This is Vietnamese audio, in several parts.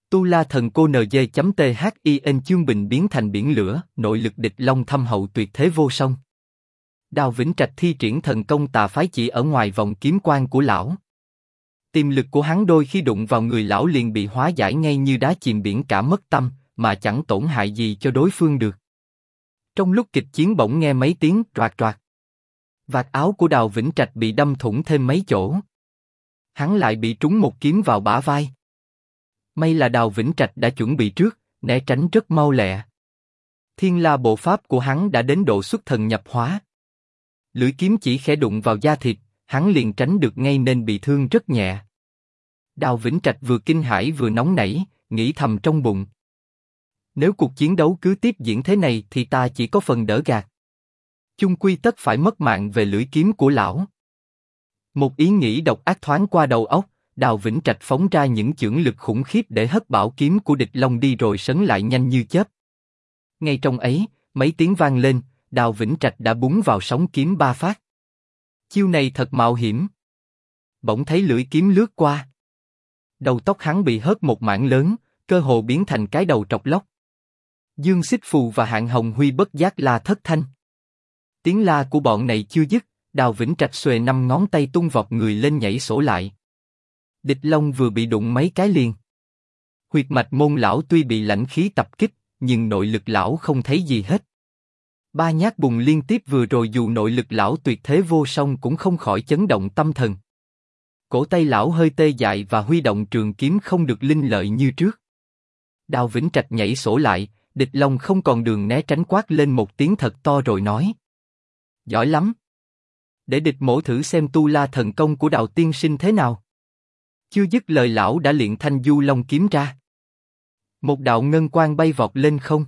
Tu La Thần Cô NG.THIN chương bình biến thành biển lửa, nội lực địch long thâm hậu tuyệt thế vô song. Đào Vĩnh Trạch thi triển thần công tà phái chỉ ở ngoài vòng kiếm quan của lão. Tiềm lực của hắn đôi khi đụng vào người lão liền bị hóa giải ngay như đá chìm biển cả mất tâm, mà chẳng tổn hại gì cho đối phương được. Trong lúc kịch chiến bỗng nghe mấy tiếng roạt roạt. Vạt áo của Đào Vĩnh Trạch bị đâm thủng thêm mấy chỗ. Hắn lại bị trúng một kiếm vào bả vai. May là Đào Vĩnh Trạch đã chuẩn bị trước, né tránh rất mau lẹ. Thiên La bộ pháp của hắn đã đến độ xuất thần nhập hóa. Lưỡi kiếm chỉ khẽ đụng vào da thịt, hắn liền tránh được ngay nên bị thương rất nhẹ. Đào Vĩnh Trạch vừa kinh hãi vừa nóng nảy, nghĩ thầm trong bụng. Nếu cuộc chiến đấu cứ tiếp diễn thế này thì ta chỉ có phần đỡ gạt. Chung quy tất phải mất mạng về lưỡi kiếm của lão. Một ý nghĩ độc ác thoáng qua đầu óc, Đào Vĩnh Trạch phóng ra những chưởng lực khủng khiếp để hất bảo kiếm của địch long đi rồi sấn lại nhanh như chớp. Ngay trong ấy, mấy tiếng vang lên, Đào Vĩnh Trạch đã búng vào sóng kiếm 3 phát. Chiêu này thật mạo hiểm. Bỗng thấy lưỡi kiếm lướt qua. Đầu tóc hắn bị hớt một mảng lớn, cơ hồ biến thành cái đầu trọc lóc. Dương Xích Phù và Hạng Hồng Huy bất giác la thất thanh. Tiếng la của bọn này chưa dứt, Đào Vĩnh Trạch xuề 5 ngón tay tung vọt người lên nhảy sổ lại. Địch long vừa bị đụng mấy cái liền. Huyệt mạch môn lão tuy bị lãnh khí tập kích, nhưng nội lực lão không thấy gì hết. 3 nhát bùng liên tiếp vừa rồi dù nội lực lão tuyệt thế vô song cũng không khỏi chấn động tâm thần. Cổ tay lão hơi tê dại và huy động trường kiếm không được linh lợi như trước. Đào Vĩnh Trạch nhảy sổ lại, địch long không còn đường né tránh quát lên một tiếng thật to rồi nói. Giỏi lắm. Để địch mổ thử xem tu la thần công của Đào tiên sinh thế nào. Chưa dứt lời lão đã luyện thanh du long kiếm ra. Một đạo ngân quang bay vọt lên không.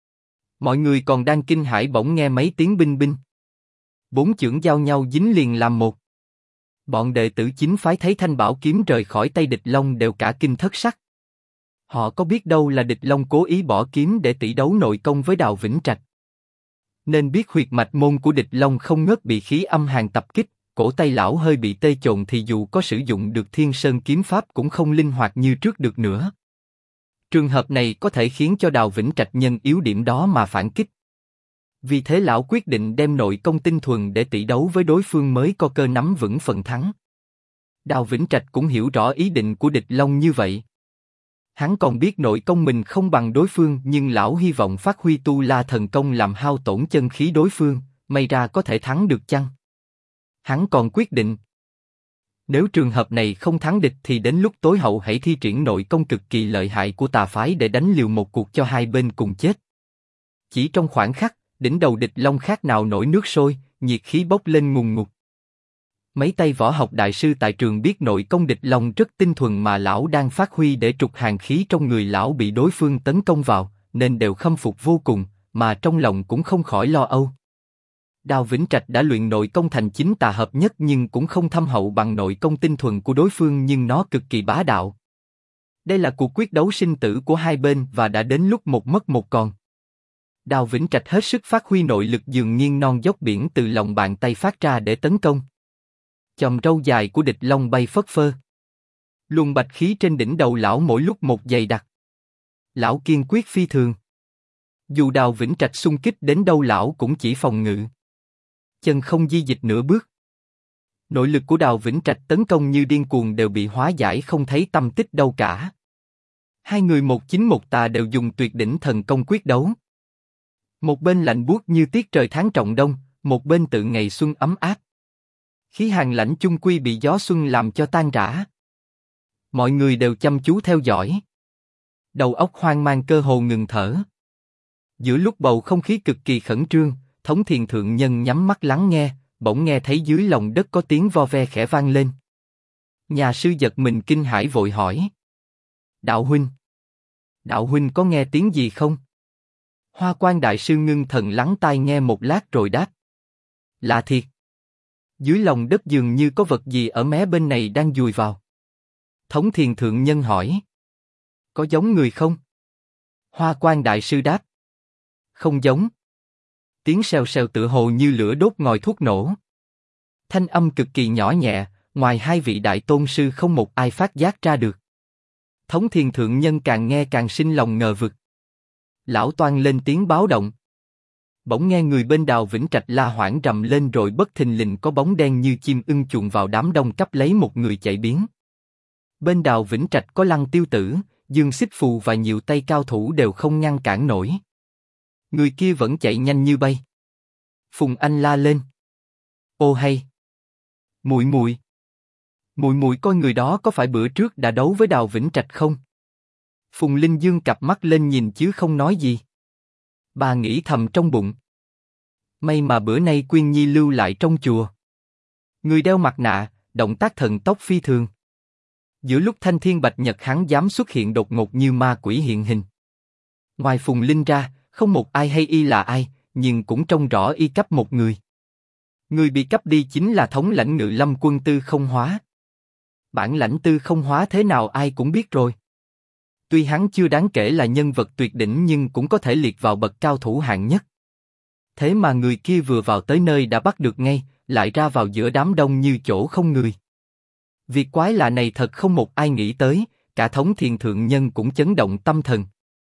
Mọi người còn đang kinh hãi bỗng nghe mấy tiếng binh binh. 4 chưởng giao nhau dính liền làm một. Bọn đệ tử chính phái thấy thanh bảo kiếm rời khỏi tay địch long đều cả kinh thất sắc. Họ có biết đâu là địch long cố ý bỏ kiếm để tỷ đấu nội công với Đào Vĩnh Trạch. Nên biết huyệt mạch môn của địch long không ngớt bị khí âm hàn tập kích, cổ tay lão hơi bị tê chồn thì dù có sử dụng được Thiên Sơn kiếm pháp cũng không linh hoạt như trước được nữa. Trường hợp này có thể khiến cho Đào Vĩnh Trạch nhân yếu điểm đó mà phản kích. Vì thế lão quyết định đem nội công tinh thuần để tỷ đấu với đối phương mới có cơ nắm vững phần thắng. Đào Vĩnh Trạch cũng hiểu rõ ý định của địch long như vậy. Hắn còn biết nội công mình không bằng đối phương nhưng lão hy vọng phát huy tu la thần công làm hao tổn chân khí đối phương, may ra có thể thắng được chăng? Hắn còn quyết định. Nếu trường hợp này không thắng địch thì đến lúc tối hậu hãy thi triển nội công cực kỳ lợi hại của tà phái để đánh liều một cuộc cho hai bên cùng chết. Chỉ trong khoảnh khắc, đỉnh đầu địch long khác nào nổi nước sôi, nhiệt khí bốc lên ngùn ngụt. Mấy tay võ học đại sư tại trường biết nội công địch long rất tinh thuần mà lão đang phát huy để trục hàn khí trong người lão bị đối phương tấn công vào, nên đều khâm phục vô cùng, mà trong lòng cũng không khỏi lo âu. Đào Vĩnh Trạch đã luyện nội công thành chính tà hợp nhất nhưng cũng không thâm hậu bằng nội công tinh thuần của đối phương nhưng nó cực kỳ bá đạo. Đây là cuộc quyết đấu sinh tử của hai bên và đã đến lúc một mất một còn. Đào Vĩnh Trạch hết sức phát huy nội lực dường nghiêng non dốc biển từ lòng bàn tay phát ra để tấn công. Chòm râu dài của địch long bay phất phơ. Luồng bạch khí trên đỉnh đầu lão mỗi lúc một dày đặc. Lão kiên quyết phi thường. Dù Đào Vĩnh Trạch xung kích đến đâu lão cũng chỉ phòng ngự. Chân không di dịch nửa bước. Nội lực của Đào Vĩnh Trạch tấn công như điên cuồng đều bị hóa giải không thấy tâm tích đâu cả. Hai người một chính một tà đều dùng tuyệt đỉnh thần công quyết đấu. Một bên lạnh buốt như tiết trời tháng trọng đông, một bên tự ngày xuân ấm áp. Khí hàn lãnh chung quy bị gió xuân làm cho tan rã. Mọi người đều chăm chú theo dõi. Đầu óc hoang mang cơ hồ ngừng thở. Giữa lúc bầu không khí cực kỳ khẩn trương, Thống Thiền Thượng Nhân nhắm mắt lắng nghe, bỗng nghe thấy dưới lòng đất có tiếng vo ve khẽ vang lên. Nhà sư giật mình kinh hãi vội hỏi. Đạo huynh có nghe tiếng gì không? Hoa Quan Đại Sư ngưng thần lắng tai nghe một lát rồi đáp. Lạ thiệt. Dưới lòng đất dường như có vật gì ở mé bên này đang dùi vào. Thống Thiền Thượng Nhân hỏi. Có giống người không? Hoa Quan Đại Sư đáp. Không giống. Tiếng xèo xèo tựa hồ như lửa đốt ngòi thuốc nổ. Thanh âm cực kỳ nhỏ nhẹ, ngoài hai vị đại tôn sư không một ai phát giác ra được. Thống Thiền Thượng Nhân càng nghe càng sinh lòng ngờ vực. Lão toan lên tiếng báo động. Bỗng nghe người bên Đào Vĩnh Trạch la hoảng rầm lên rồi bất thình lình có bóng đen như chim ưng chuồn vào đám đông cắp lấy một người chạy biến. Bên Đào Vĩnh Trạch có Lăng Tiêu Tử, Dương Xích Phù và nhiều tay cao thủ đều không ngăn cản nổi. Người kia vẫn chạy nhanh như bay. Phùng Anh la lên. Ô hay! Muội muội! Muội muội coi người đó có phải bữa trước đã đấu với Đào Vĩnh Trạch không? Phùng Linh dương cặp mắt lên nhìn chứ không nói gì. Bà nghĩ thầm trong bụng. May mà bữa nay Quyên Nhi lưu lại trong chùa. Người đeo mặt nạ, động tác thần tốc phi thường. Giữa lúc Thanh Thiên Bạch Nhật hắn dám xuất hiện đột ngột như ma quỷ hiện hình. Ngoài Phùng Linh ra, không một ai hay y là ai, nhưng cũng trông rõ y cắp một người. Người bị cắp đi chính là thống lãnh Ngự Lâm quân Tư Không Hóa. Bản lãnh Tư Không Hóa thế nào ai cũng biết rồi. Tuy hắn chưa đáng kể là nhân vật tuyệt đỉnh nhưng cũng có thể liệt vào bậc cao thủ hạng nhất. Thế mà người kia vừa vào tới nơi đã bắt được ngay, lại ra vào giữa đám đông như chỗ không người. Việc quái lạ này thật không một ai nghĩ tới, cả Thống Thiền Thượng Nhân cũng chấn động tâm thần.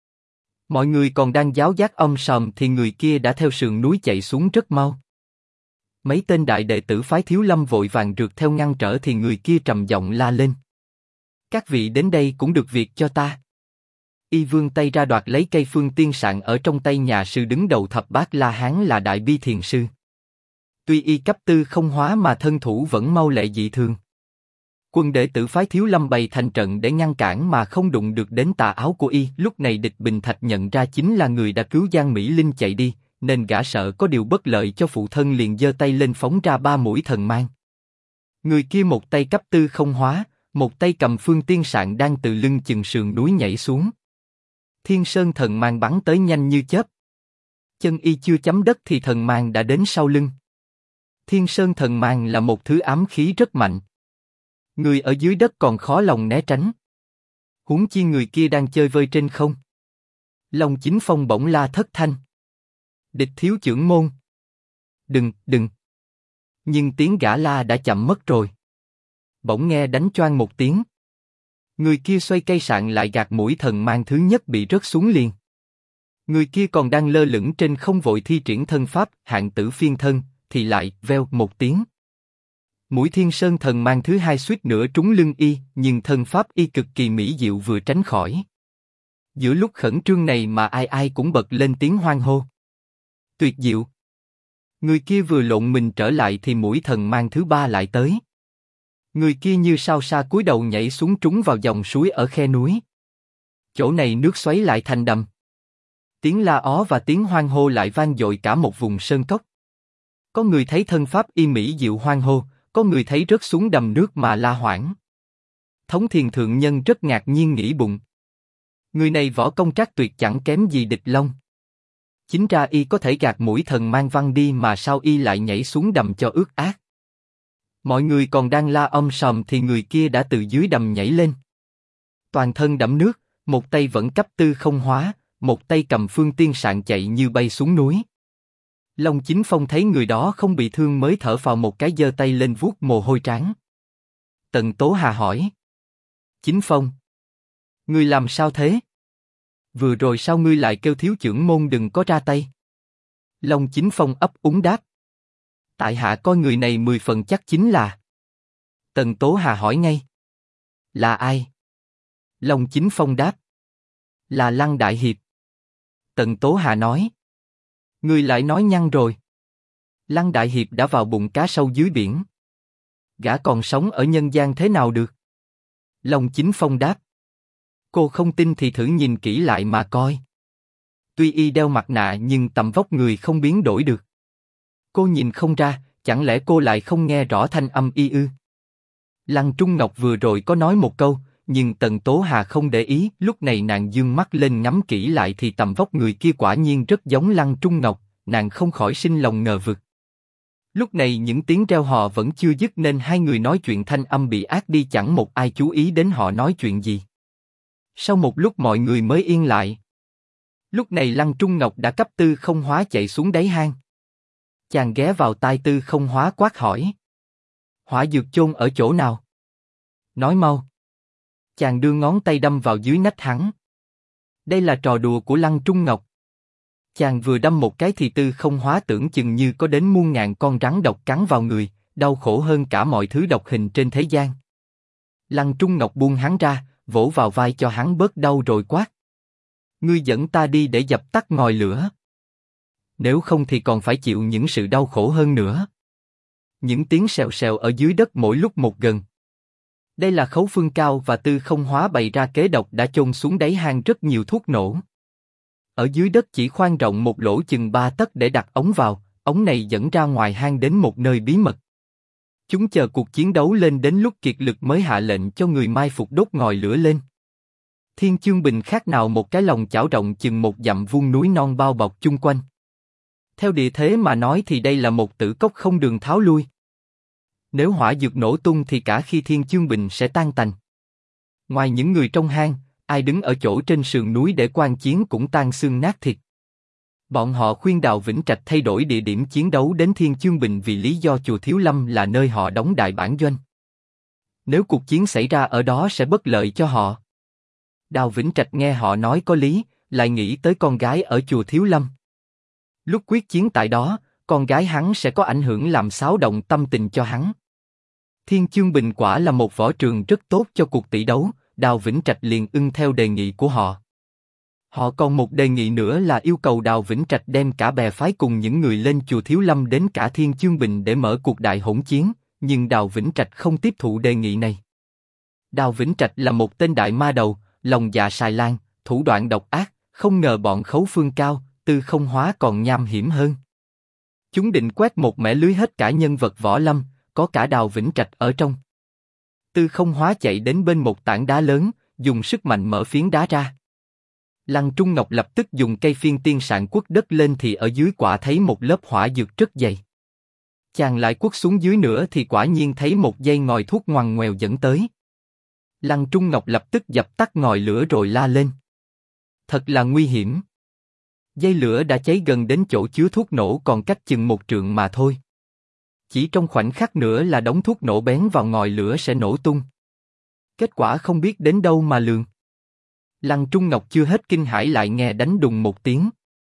Mọi người còn đang giáo giác om sòm thì người kia đã theo sườn núi chạy xuống rất mau. Mấy tên đại đệ tử phái Thiếu Lâm vội vàng rượt theo ngăn trở thì người kia trầm giọng la lên. Các vị đến đây cũng được việc cho ta. Y vươn tay ra đoạt lấy cây phương tiên sạn ở trong tay nhà sư đứng đầu thập bát La Hán là Đại Bi Thiền Sư. Tuy y cấp Tư Không Hóa mà thân thủ vẫn mau lẹ dị thường. Quân đệ tử phái Thiếu Lâm bày thành trận để ngăn cản mà không đụng được đến tà áo của y. Lúc này Địch Bình Thạch nhận ra chính là người đã cứu Giang Mỹ Linh chạy đi, nên gã sợ có điều bất lợi cho phụ thân liền giơ tay lên phóng ra 3 mũi thần mang. Người kia một tay cấp Tư Không Hóa, một tay cầm phương tiên sạn đang từ lưng chừng sườn núi nhảy xuống. Thiên Sơn thần mang bắn tới nhanh như chớp. Chân y chưa chấm đất thì thần mang đã đến sau lưng. Thiên Sơn thần mang là một thứ ám khí rất mạnh. Người ở dưới đất còn khó lòng né tránh. Huống chi người kia đang chơi vơi trên không. Long Chính Phong bỗng la thất thanh. Địch thiếu trưởng môn. Đừng. Nhưng tiếng gã la đã chậm mất rồi. Bỗng nghe đánh choang một tiếng. Người kia xoay cây sạn lại gạt mũi thần mang thứ nhất bị rớt xuống liền. Người kia còn đang lơ lửng trên không vội thi triển thân pháp hạng tử phiên thân, thì lại veo một tiếng. Mũi Thiên Sơn thần mang thứ hai suýt nữa trúng lưng y, nhưng thân pháp y cực kỳ mỹ diệu vừa tránh khỏi. Giữa lúc khẩn trương này mà ai cũng bật lên tiếng hoan hô. Tuyệt diệu! Người kia vừa lộn mình trở lại thì mũi thần mang thứ ba lại tới. Người kia như sao sa cúi đầu nhảy xuống trúng vào dòng suối ở khe núi. Chỗ này nước xoáy lại thành đầm. Tiếng la ó và tiếng hoan hô lại vang dội cả một vùng sơn cốc. Có người thấy thân pháp y mỹ diệu hoan hô, có người thấy rớt xuống đầm nước mà la hoảng. Thống Thiền Thượng Nhân rất ngạc nhiên nghĩ bụng. Người này võ công trác tuyệt chẳng kém gì Địch Long. Chính ra y có thể gạt mũi thần mang văng đi mà sao y lại nhảy xuống đầm cho ướt át. Mọi người còn đang la sòm thì người kia đã từ dưới đầm nhảy lên. Toàn thân đẫm nước, một tay vẫn cấp Tư Không Hóa, một tay cầm phương tiên sạn chạy như bay xuống núi. Long Chính Phong thấy người đó không bị thương mới thở phào một cái giơ tay lên vuốt mồ hôi trán. Tần Tố Hà hỏi. Chính Phong. Ngươi làm sao thế? Vừa rồi sao ngươi lại kêu thiếu trưởng môn đừng có ra tay? Long Chính Phong ấp úng đáp. Tại hạ coi người này 10 phần chắc chính là. Tần Tố Hà hỏi ngay. Là ai? Long Chính Phong đáp. Là Lăng Đại Hiệp. Tần Tố Hà nói. Ngươi lại nói nhăng rồi. Lăng Đại Hiệp đã vào bụng cá sâu dưới biển. Gã còn sống ở nhân gian thế nào được? Long Chính Phong đáp. Cô không tin thì thử nhìn kỹ lại mà coi. Tuy y đeo mặt nạ nhưng tầm vóc người không biến đổi được. Cô nhìn không ra, chẳng lẽ cô lại không nghe rõ thanh âm y ư? Lăng Trung Ngọc vừa rồi có nói một câu, nhưng Tần Tố Hà không để ý. Lúc này nàng dương mắt lên ngắm kỹ lại thì tầm vóc người kia quả nhiên rất giống Lăng Trung Ngọc, nàng không khỏi sinh lòng ngờ vực. Lúc này những tiếng reo hò vẫn chưa dứt nên hai người nói chuyện thanh âm bị át đi, chẳng một ai chú ý đến họ nói chuyện gì. Sau một lúc mọi người mới yên lại. Lúc này Lăng Trung Ngọc đã cấp Tư Không Hóa chạy xuống đáy hang. Chàng ghé vào tai Tư Không Hóa quát hỏi. Hỏa dược chôn ở chỗ nào? Nói mau. Chàng đưa ngón tay đâm vào dưới nách hắn. Đây là trò đùa của Lăng Trung Ngọc. Chàng vừa đâm một cái thì Tư Không Hóa tưởng chừng như có đến muôn ngàn con rắn độc cắn vào người, đau khổ hơn cả mọi thứ độc hình trên thế gian. Lăng Trung Ngọc buông hắn ra, vỗ vào vai cho hắn bớt đau rồi quát: Ngươi dẫn ta đi để dập tắt ngòi lửa. Nếu không thì còn phải chịu những sự đau khổ hơn nữa. Những tiếng xèo xèo ở dưới đất mỗi lúc một gần. Đây là Khấu Phương Cao và Tư Không Hóa bày ra kế độc đã chôn xuống đáy hang rất nhiều thuốc nổ. Ở dưới đất chỉ khoan rộng một lỗ chừng 3 tấc để đặt ống vào, ống này dẫn ra ngoài hang đến một nơi bí mật. Chúng chờ cuộc chiến đấu lên đến lúc kiệt lực mới hạ lệnh cho người mai phục đốt ngòi lửa lên. Thiên Chương Bình khác nào một cái lòng chảo rộng chừng 1 dặm vuông núi non bao bọc chung quanh. Theo địa thế mà nói thì đây là một tử cốc không đường tháo lui. Nếu hỏa dược nổ tung thì cả khi Thiên Chương Bình sẽ tan tành. Ngoài những người trong hang, ai đứng ở chỗ trên sườn núi để quan chiến cũng tan xương nát thịt. Bọn họ khuyên Đào Vĩnh Trạch thay đổi địa điểm chiến đấu đến Thiên Chương Bình vì lý do chùa Thiếu Lâm là nơi họ đóng đại bản doanh. Nếu cuộc chiến xảy ra ở đó sẽ bất lợi cho họ. Đào Vĩnh Trạch nghe họ nói có lý, lại nghĩ tới con gái ở chùa Thiếu Lâm. Lúc quyết chiến tại đó, con gái hắn sẽ có ảnh hưởng làm xáo động tâm tình cho hắn. Thiên Chương Bình quả là một võ trường rất tốt cho cuộc tỷ đấu, Đào Vĩnh Trạch liền ưng theo đề nghị của họ. Họ còn một đề nghị nữa là yêu cầu Đào Vĩnh Trạch đem cả bè phái cùng những người lên chùa Thiếu Lâm đến cả Thiên Chương Bình để mở cuộc đại hỗn chiến, nhưng Đào Vĩnh Trạch không tiếp thụ đề nghị này. Đào Vĩnh Trạch là một tên đại ma đầu, lòng dạ xài lan, thủ đoạn độc ác, không ngờ bọn Khấu Phương Cao, Tư Không Hóa còn nham hiểm hơn. Chúng định quét một mẻ lưới hết cả nhân vật võ lâm, có cả Đào Vĩnh Trạch ở trong. Tư Không Hóa chạy đến bên một tảng đá lớn, dùng sức mạnh mở phiến đá ra. Lăng Trung Ngọc lập tức dùng cây phiên tiên sạn quất đất lên thì ở dưới quả thấy một lớp hỏa dược rất dày. Chàng lại quất xuống dưới nữa thì quả nhiên thấy một dây ngòi thuốc ngoằn ngoèo dẫn tới. Lăng Trung Ngọc lập tức dập tắt ngòi lửa rồi la lên: Thật là nguy hiểm. Dây lửa đã cháy gần đến chỗ chứa thuốc nổ còn cách chừng 1 trượng mà thôi. Chỉ trong khoảnh khắc nữa là đống thuốc nổ bén vào ngòi lửa sẽ nổ tung. Kết quả không biết đến đâu mà lường. Lăng Trung Ngọc chưa hết kinh hãi lại nghe đánh đùng một tiếng.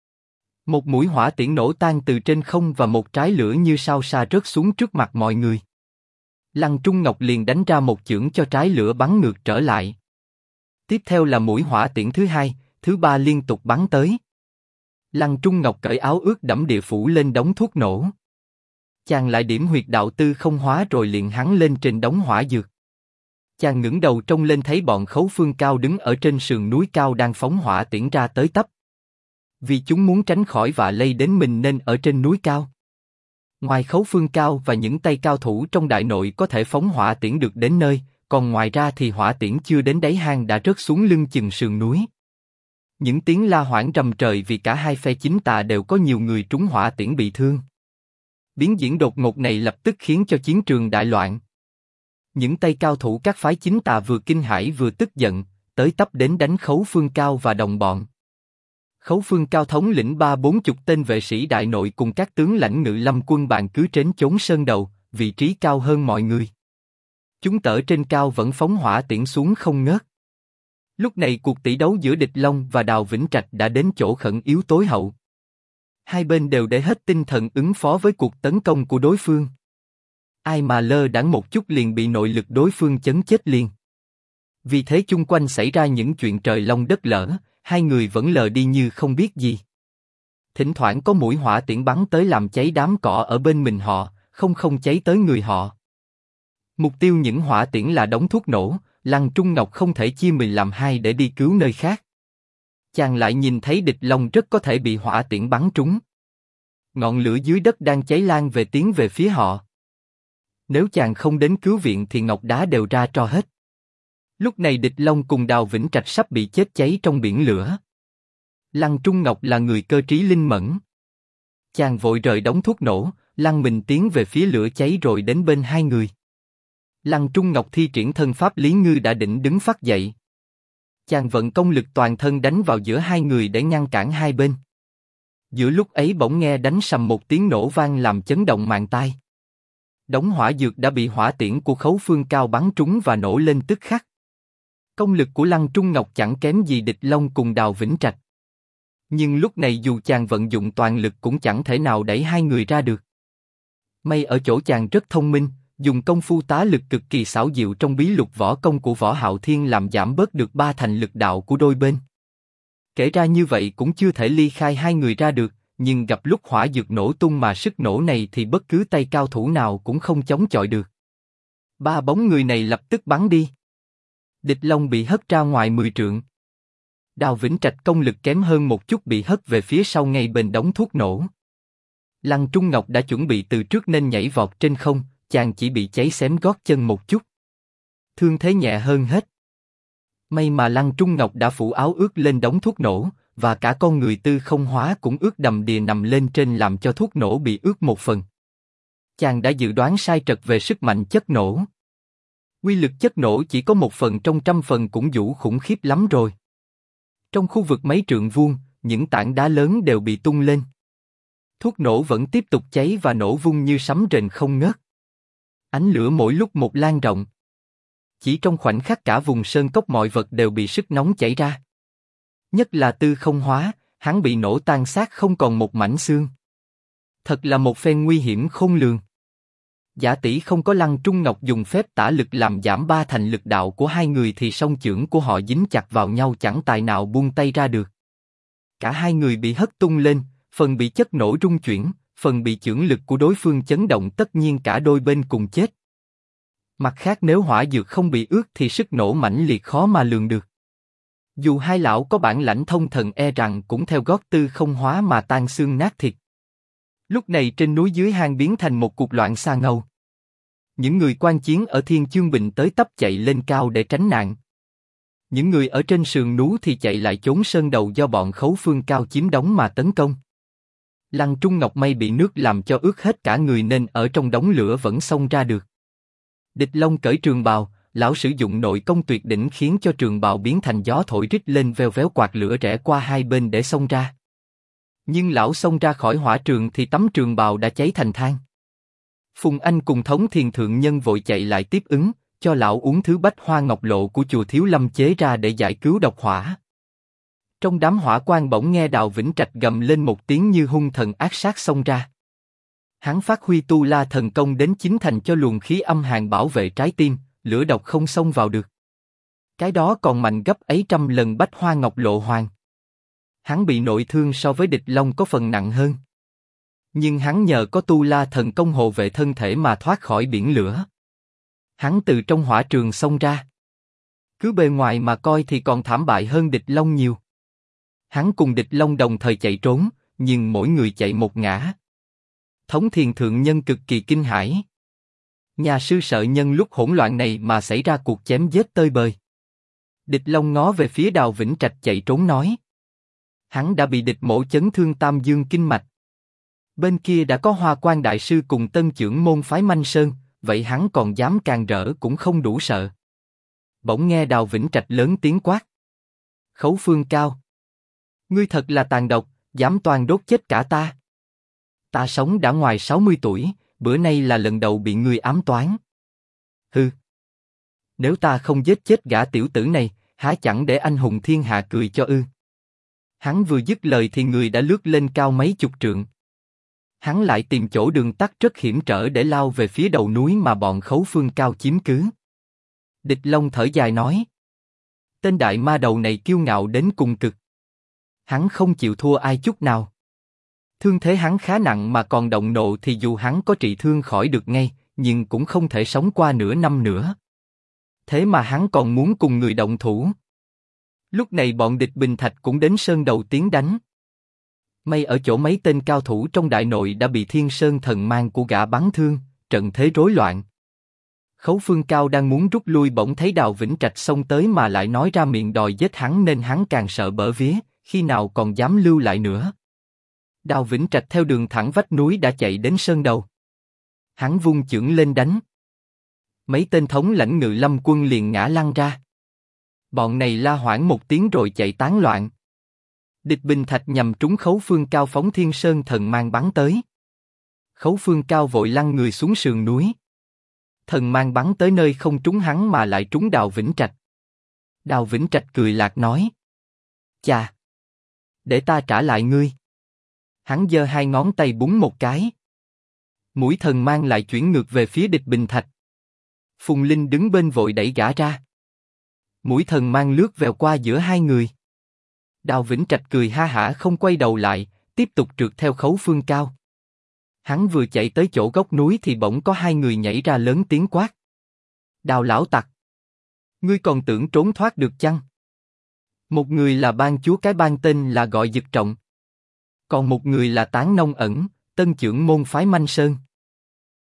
Một mũi hỏa tiễn nổ tan từ trên không và một trái lửa như sao xa rớt xuống trước mặt mọi người. Lăng Trung Ngọc liền đánh ra một chưởng cho trái lửa bắn ngược trở lại. Tiếp theo là mũi hỏa tiễn thứ 2, thứ 3 liên tục bắn tới. Lăng Trung Ngọc cởi áo ướt đẫm địa phủ lên đống thuốc nổ. Chàng lại điểm huyệt đạo Tư Không Hóa rồi liền hắn lên trên đống hỏa dược. Chàng ngẩng đầu trông lên thấy bọn Khấu Phương Cao đứng ở trên sườn núi cao đang phóng hỏa tiễn ra tới tấp. Vì chúng muốn tránh khỏi vạ lây đến mình nên ở trên núi cao. Ngoài Khấu Phương Cao và những tay cao thủ trong đại nội có thể phóng hỏa tiễn được đến nơi, còn ngoài ra thì hỏa tiễn chưa đến đáy hang đã rớt xuống lưng chừng sườn núi. Những tiếng la hoảng rầm trời vì cả hai phe chính tà đều có nhiều người trúng hỏa tiễn bị thương. Biến diễn đột ngột này lập tức khiến cho chiến trường đại loạn. Những tay cao thủ các phái chính tà vừa kinh hãi vừa tức giận, tới tấp đến đánh Khấu Phương Cao và đồng bọn. Khấu Phương Cao thống lĩnh 30-40 tên vệ sĩ đại nội cùng các tướng lãnh Ngự Lâm quân bàn cứ trến chốn sơn đầu, vị trí cao hơn mọi người. Chúng tở trên cao vẫn phóng hỏa tiễn xuống không ngớt. Lúc này cuộc tỷ đấu giữa Địch Long và Đào Vĩnh Trạch đã đến chỗ khẩn yếu tối hậu. Hai bên đều để hết tinh thần ứng phó với cuộc tấn công của đối phương. Ai mà lơ đãng một chút liền bị nội lực đối phương chấn chết liền. Vì thế chung quanh xảy ra những chuyện trời long đất lở, hai người vẫn lờ đi như không biết gì. Thỉnh thoảng có mũi hỏa tiễn bắn tới làm cháy đám cỏ ở bên mình họ, không cháy tới người họ. Mục tiêu những hỏa tiễn là đống thuốc nổ, Lăng Trung Ngọc không thể chia mình làm hai để đi cứu nơi khác. Chàng lại nhìn thấy Địch Long rất có thể bị hỏa tiễn bắn trúng. Ngọn lửa dưới đất đang cháy lan tiến về phía họ. Nếu chàng không đến cứu viện thì ngọc đá đều ra tro hết. Lúc này Địch Long cùng Đào Vĩnh Trạch sắp bị chết cháy trong biển lửa. Lăng Trung Ngọc là người cơ trí linh mẫn. Chàng vội rời đống thuốc nổ, lăn mình tiến về phía lửa cháy rồi đến bên hai người. Lăng Trung Ngọc thi triển thân pháp Lý Ngư đã định đứng phát dậy. Chàng vận công lực toàn thân đánh vào giữa hai người để ngăn cản hai bên. Giữa lúc ấy bỗng nghe đánh sầm một tiếng nổ vang làm chấn động màng tai. Đống hỏa dược đã bị hỏa tiễn của Khấu Phương Cao bắn trúng và nổ lên tức khắc. Công lực của Lăng Trung Ngọc chẳng kém gì Địch Long cùng Đào Vĩnh Trạch. Nhưng lúc này dù chàng vận dụng toàn lực cũng chẳng thể nào đẩy hai người ra được. May ở chỗ chàng rất thông minh, dùng công phu tá lực cực kỳ xảo diệu trong bí lục võ công của Võ Hạo Thiên làm giảm bớt được ba thành lực đạo của đôi bên. Kể ra như vậy cũng chưa thể ly khai hai người ra được, nhưng gặp lúc hỏa dược nổ tung mà sức nổ này thì bất cứ tay cao thủ nào cũng không chống chọi được. Ba bóng người này lập tức bắn đi. Địch Long bị hất ra ngoài 10 trượng. Đào Vĩnh Trạch công lực kém hơn một chút bị hất về phía sau ngay bên đống thuốc nổ. Lăng Trung Ngọc đã chuẩn bị từ trước nên nhảy vọt trên không, chàng chỉ bị cháy xém gót chân một chút. Thương thế nhẹ hơn hết. May mà Lăng Trung Ngọc đã phủ áo ướt lên đống thuốc nổ, và cả con người Tư Không Hóa cũng ướt đầm đìa nằm lên trên làm cho thuốc nổ bị ướt một phần. Chàng đã dự đoán sai trật về sức mạnh chất nổ. Quy lực chất nổ chỉ có 1 phần trong 100 phần cũng đủ khủng khiếp lắm rồi. Trong khu vực mấy trượng vuông, những tảng đá lớn đều bị tung lên. Thuốc nổ vẫn tiếp tục cháy và nổ vung như sấm rền không ngớt. Ánh lửa mỗi lúc một lan rộng. Chỉ trong khoảnh khắc cả vùng sơn cốc mọi vật đều bị sức nóng chảy ra. Nhất là Tư Không Hóa, hắn bị nổ tan xác không còn một mảnh xương. Thật là một phen nguy hiểm khôn lường. Giả tỷ không có Lăng Trung Ngọc dùng phép tả lực làm giảm ba thành lực đạo của hai người thì song chưởng của họ dính chặt vào nhau chẳng tài nào buông tay ra được. Cả hai người bị hất tung lên, phần bị chất nổ rung chuyển, phần bị chưởng lực của đối phương chấn động, tất nhiên cả đôi bên cùng chết. Mặt khác nếu hỏa dược không bị ướt thì sức nổ mãnh liệt khó mà lường được. Dù hai lão có bản lãnh thông thần e rằng cũng theo gót Tư Không Hóa mà tan xương nát thịt. Lúc này trên núi dưới hang biến thành một cuộc loạn xa ngâu. Những người quan chiến ở Thiên Chương Bình tới tấp chạy lên cao để tránh nạn. Những người ở trên sườn núi thì chạy lại chốn sơn đầu do bọn Khấu Phương Cao chiếm đóng mà tấn công. Lăng Trung Ngọc may bị nước làm cho ướt hết cả người nên ở trong đống lửa vẫn xông ra được. Địch Long cởi trường bào, lão sử dụng nội công tuyệt đỉnh khiến cho trường bào biến thành gió thổi rít lên veo véo quạt lửa rẽ qua hai bên để xông ra. Nhưng lão xông ra khỏi hỏa trường thì tấm trường bào đã cháy thành than. Phùng Anh cùng Thống Thiền Thượng Nhân vội chạy lại tiếp ứng, cho lão uống thứ bách hoa ngọc lộ của chùa Thiếu Lâm chế ra để giải cứu độc hỏa. Trong đám hỏa quan bỗng nghe Đào Vĩnh Trạch gầm lên một tiếng như hung thần ác sát xông ra. Hắn phát huy tu la thần công đến chín thành cho luồng khí âm hàn bảo vệ trái tim, lửa độc không xông vào được. Cái đó còn mạnh gấp ấy trăm lần bách hoa ngọc lộ hoàng. Hắn bị nội thương so với Địch Long có phần nặng hơn. Nhưng hắn nhờ có tu la thần công hộ vệ thân thể mà thoát khỏi biển lửa. Hắn từ trong hỏa trường xông ra. Cứ bề ngoài mà coi thì còn thảm bại hơn Địch Long nhiều. Hắn cùng Địch Long đồng thời chạy trốn, nhưng mỗi người chạy một ngã. Thống Thiền Thượng Nhân cực kỳ kinh hãi. Nhà sư sợ nhân lúc hỗn loạn này mà xảy ra cuộc chém giết tơi bời. Địch Long ngó về phía Đào Vĩnh Trạch chạy trốn nói. Hắn đã bị địch mổ chấn thương tam dương kinh mạch. Bên kia đã có Hoa Quan Đại Sư cùng Tân Chưởng môn phái Manh Sơn, vậy hắn còn dám càng rỡ cũng không đủ sợ. Bỗng nghe Đào Vĩnh Trạch lớn tiếng quát. Khấu Phương Cao. Ngươi thật là tàn độc, dám toàn đốt chết cả ta. Ta sống đã ngoài 60 tuổi, bữa nay là lần đầu bị ngươi ám toán. Hừ. Nếu ta không giết chết gã tiểu tử này, há chẳng để anh hùng thiên hạ cười cho ư? Hắn vừa dứt lời thì người đã lướt lên cao mấy chục trượng. Hắn lại tìm chỗ đường tắt rất hiểm trở để lao về phía đầu núi mà bọn Khấu Phương Cao chiếm cứ. Địch Long thở dài nói. Tên đại ma đầu này kiêu ngạo đến cùng cực. Hắn không chịu thua ai chút nào. Thương thế hắn khá nặng mà còn động nộ thì dù hắn có trị thương khỏi được ngay, nhưng cũng không thể sống qua nửa năm nữa. Thế mà hắn còn muốn cùng người động thủ. Lúc này bọn địch Bình Thạch cũng đến sơn đầu tiến đánh. May ở chỗ mấy tên cao thủ trong đại nội đã bị Thiên Sơn thần mang của gã bắn thương, trận thế rối loạn. Khấu Phương Cao đang muốn rút lui bỗng thấy Đào Vĩnh Trạch xông tới mà lại nói ra miệng đòi giết hắn nên hắn càng sợ bở vía, khi nào còn dám lưu lại nữa. Đào Vĩnh Trạch theo đường thẳng vách núi đã chạy đến sơn đầu. Hắn vung chưởng lên đánh. Mấy tên thống lãnh Ngự Lâm quân liền ngã lăn ra. Bọn này la hoảng một tiếng rồi chạy tán loạn. Địch Bình Thạch nhằm trúng Khấu Phương Cao phóng Thiên Sơn thần mang bắn tới. Khấu Phương Cao vội lăn người xuống sườn núi. Thần mang bắn tới nơi không trúng hắn mà lại trúng Đào Vĩnh Trạch. Đào Vĩnh Trạch cười lạc nói. Chà! Để ta trả lại ngươi. Hắn giơ hai ngón tay búng một cái. Mũi thần mang lại chuyển ngược về phía địch Bình Thạch. Phùng Linh đứng bên vội đẩy gã ra. Mũi thần mang lướt vèo qua giữa hai người. Đào Vĩnh Trạch cười ha hả không quay đầu lại, tiếp tục trượt theo khấu phương cao. Hắn vừa chạy tới chỗ góc núi thì bỗng có hai người nhảy ra lớn tiếng quát. Đào lão tặc! Ngươi còn tưởng trốn thoát được chăng? Một người là ban chúa cái bang tên là gọi Dực Trọng. Còn một người là Tán Nông Ẩn, tân chưởng môn phái Manh Sơn.